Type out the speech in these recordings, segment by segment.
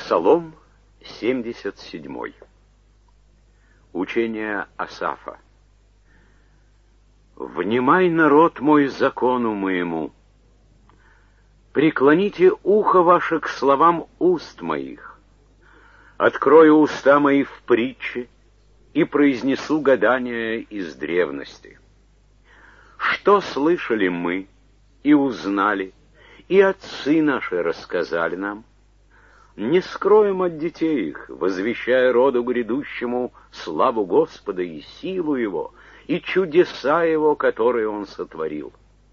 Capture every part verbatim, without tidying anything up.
Псалом семьдесят седьмой. Учение Асафа. «Внимай, народ мой, закону моему, преклоните ухо ваше к словам уст моих, открою уста мои в притче и произнесу гадания из древности. Что слышали мы и узнали, и отцы наши рассказали нам? Не скроем от детей их, возвещая роду грядущему славу Господа и силу Его, и чудеса Его, которые Он сотворил.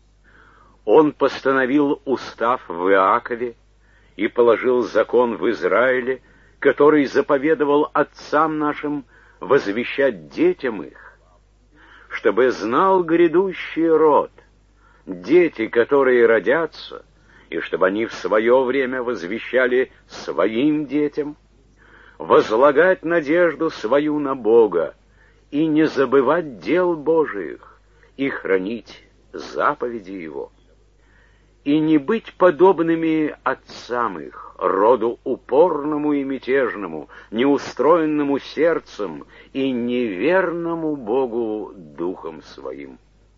Он постановил устав в Иакове и положил закон в Израиле, который заповедовал отцам нашим возвещать детям их, чтобы знал грядущий род, дети, которые родятся, и чтобы они в свое время возвещали своим детям, возлагать надежду свою на Бога и не забывать дел Божиих и хранить заповеди Его, и не быть подобными отцам их, роду упорному и мятежному, неустроенному сердцем и неверному Богу духом своим.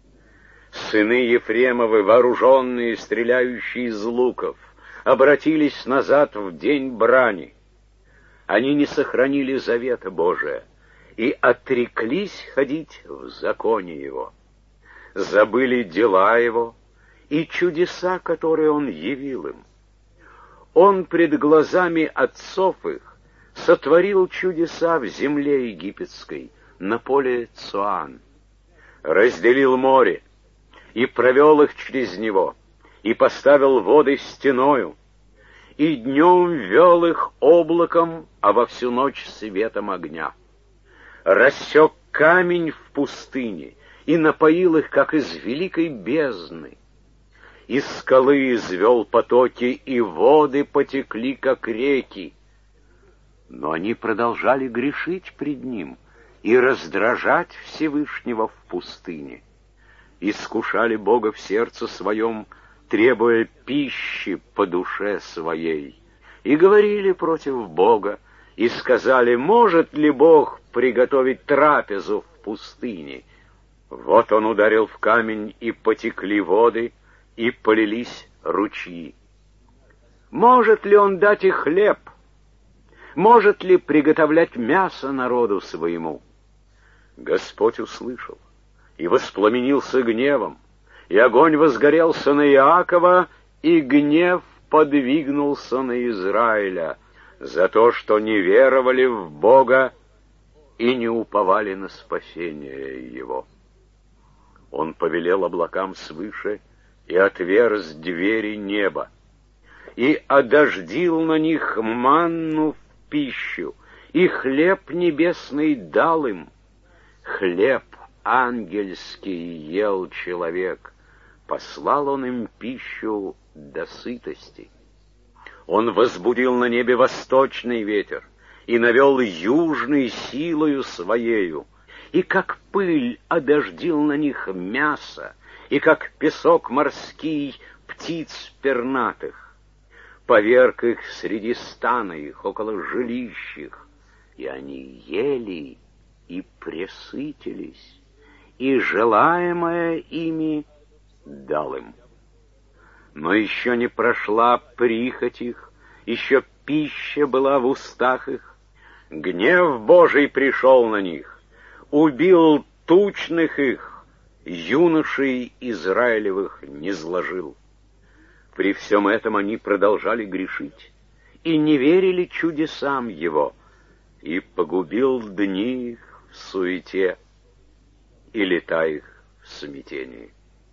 Сыны Ефремовы, вооруженные, стреляющие из луков, обратились назад в день брани. Они не сохранили завета Божия и отреклись ходить в законе Его. Забыли дела Его и чудеса, которые Он явил им. Он пред глазами отцов их сотворил чудеса в земле египетской, на поле Цоан. Разделил море и провел их через него, и поставил воды стеною, и днем вел их облаком, а во всю ночь светом огня. Рассек камень в пустыне и напоил их, как из великой бездны. Из скалы извел потоки, и воды потекли, как реки. Но они продолжали грешить пред Ним и раздражать Всевышнего в пустыне. Искушали Бога в сердце своем, требуя пищи по душе своей, и говорили против Бога, и сказали: может ли Бог приготовить трапезу в пустыне? Вот Он ударил в камень, и потекли воды, и полились ручьи. Может ли Он дать и хлеб? Может ли приготовлять мясо народу своему? Господь услышал и воспламенился гневом, и огонь возгорелся на Иакова, и гнев подвигнулся на Израиля за то, что не веровали в Бога и не уповали на спасение Его. Он повелел облакам свыше и отверз двери неба, и одождил на них манну в пищу, и хлеб небесный дал им. Хлеб ангельский ел человек, послал Он им пищу до сытости. Он возбудил на небе восточный ветер и навел южный силою своею, и как пыль одождил на них мясо, и как песок морский птиц пернатых. Поверг их среди стана их, около жилищ их, и они ели и пресытились, и желаемое ими дал им. Но еще не прошла прихоть их, еще пища была в устах их. Гнев Божий пришел на них, убил тучных их, юношей Израилевых низложил. При всем этом они продолжали грешить и не верили чудесам Его, и погубил дни их в суете и лета их в смятении.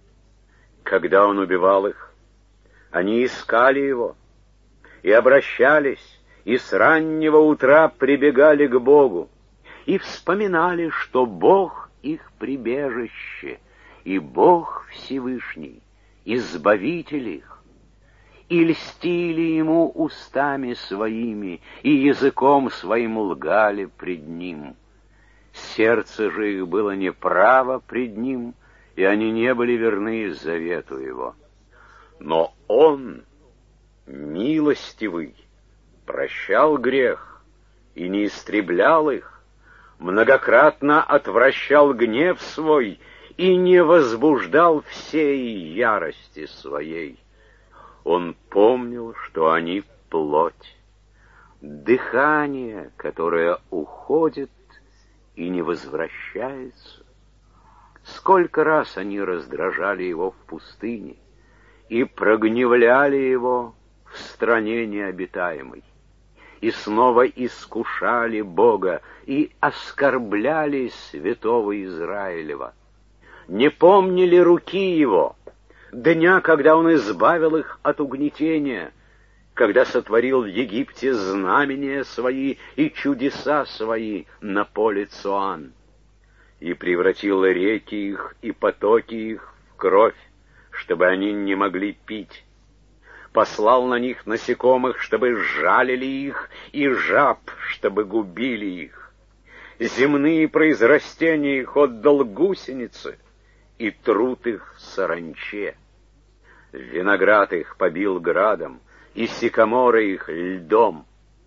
Когда Он убивал их, они искали Его и обращались, и с раннего утра прибегали к Богу, и вспоминали, что Бог их прибежище, и Бог Всевышний, Избавитель их, и льстили Ему устами своими, и языком своим лгали пред Ним. Сердце же их было неправо пред Ним, и они не были верны завету Его. Но Он, милостивый, прощал грех и не истреблял их, многократно отвращал гнев свой и не возбуждал всей ярости своей. Он помнил, что они плоть, дыхание, которое уходит и не возвращается. Сколько раз они раздражали его в пустыне и прогневляли его в стране необитаемой, и снова искушали Бога и оскорбляли святого Израилева. Не помнили руки его, дня, когда он избавил их от угнетения, когда сотворил в Египте знамения свои и чудеса свои на поле Цоан, и превратил реки их и потоки их в кровь, чтобы они не могли пить. Послал на них насекомых, чтобы жалили их, и жаб, чтобы губили их. Земные произрастения их отдал гусеницы, и труд их саранче. Виноград их побил градом, и сикаморы их льдом.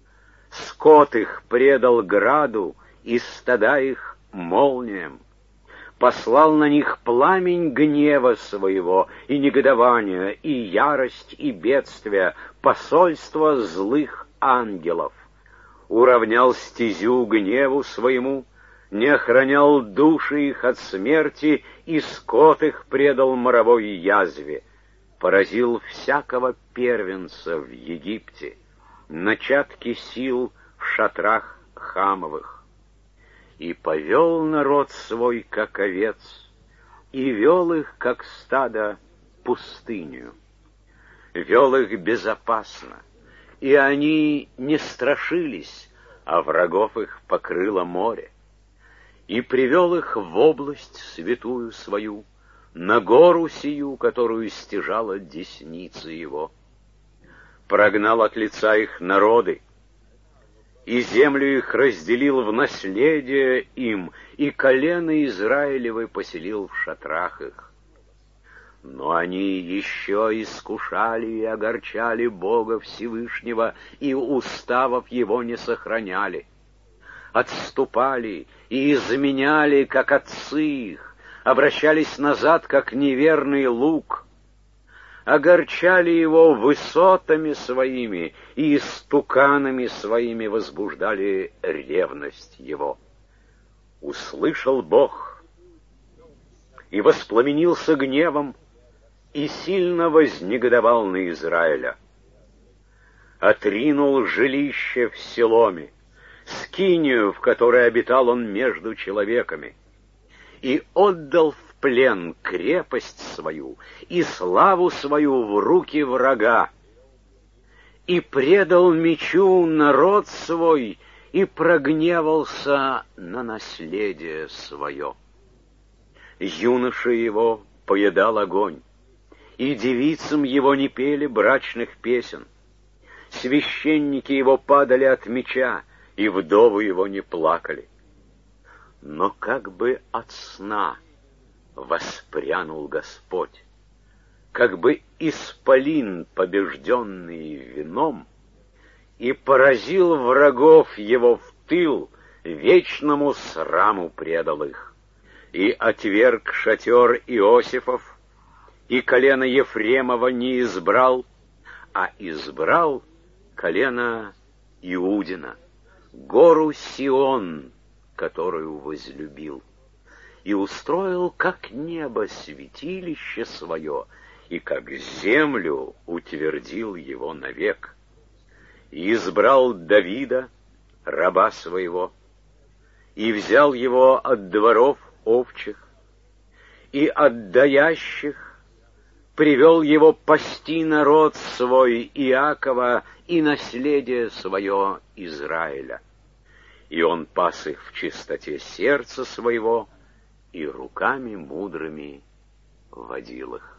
Скот их предал граду, и стада их молниям. Послал на них пламень гнева своего, и негодования, и ярость, и бедствия, посольство злых ангелов. Уравнял стезю гневу своему, не охранял души их от смерти, и скот их предал моровой язве. Поразил всякого первенца в Египте, начатки сил в шатрах Хамовых. И повел народ свой, как овец, и вел их, как стадо, пустыню. Вел их безопасно, и они не страшились, а врагов их покрыло море. И привел их в область святую свою, на гору сию, которую стяжала десница его. Прогнал от лица их народы, и землю их разделил в наследие им, и колено Израилевы поселил в шатрах их. Но они еще искушали и огорчали Бога Всевышнего, и уставов его не сохраняли. Отступали и изменяли, как отцы их, обращались назад, как неверный лук, огорчали его высотами своими и истуканами своими возбуждали ревность его. Услышал Бог и воспламенился гневом, и сильно вознегодовал на Израиля. Отринул жилище в Селоме, скинию, в которой обитал он между человеками, и отдал в плен крепость свою и славу свою в руки врага, и предал мечу народ свой, и прогневался на наследие свое. Юноша его поедал огонь, и девицам его не пели брачных песен. Священники его падали от меча, и вдовы его не плакали. Но как бы от сна воспрянул Господь, как бы исполин, побежденный вином, и поразил врагов его в тыл, вечному сраму предал их, и отверг шатер Иосифов, и колено Ефремова не избрал, а избрал колено Иудина, гору Сион, которую возлюбил, и устроил, как небо, святилище свое, и как землю утвердил его навек. И избрал Давида, раба своего, и взял его от дворов овчих, и от даящих привел его пасти народ свой Иакова и наследие свое Израиля. И он пас их в чистоте сердца своего, и руками мудрыми водил их.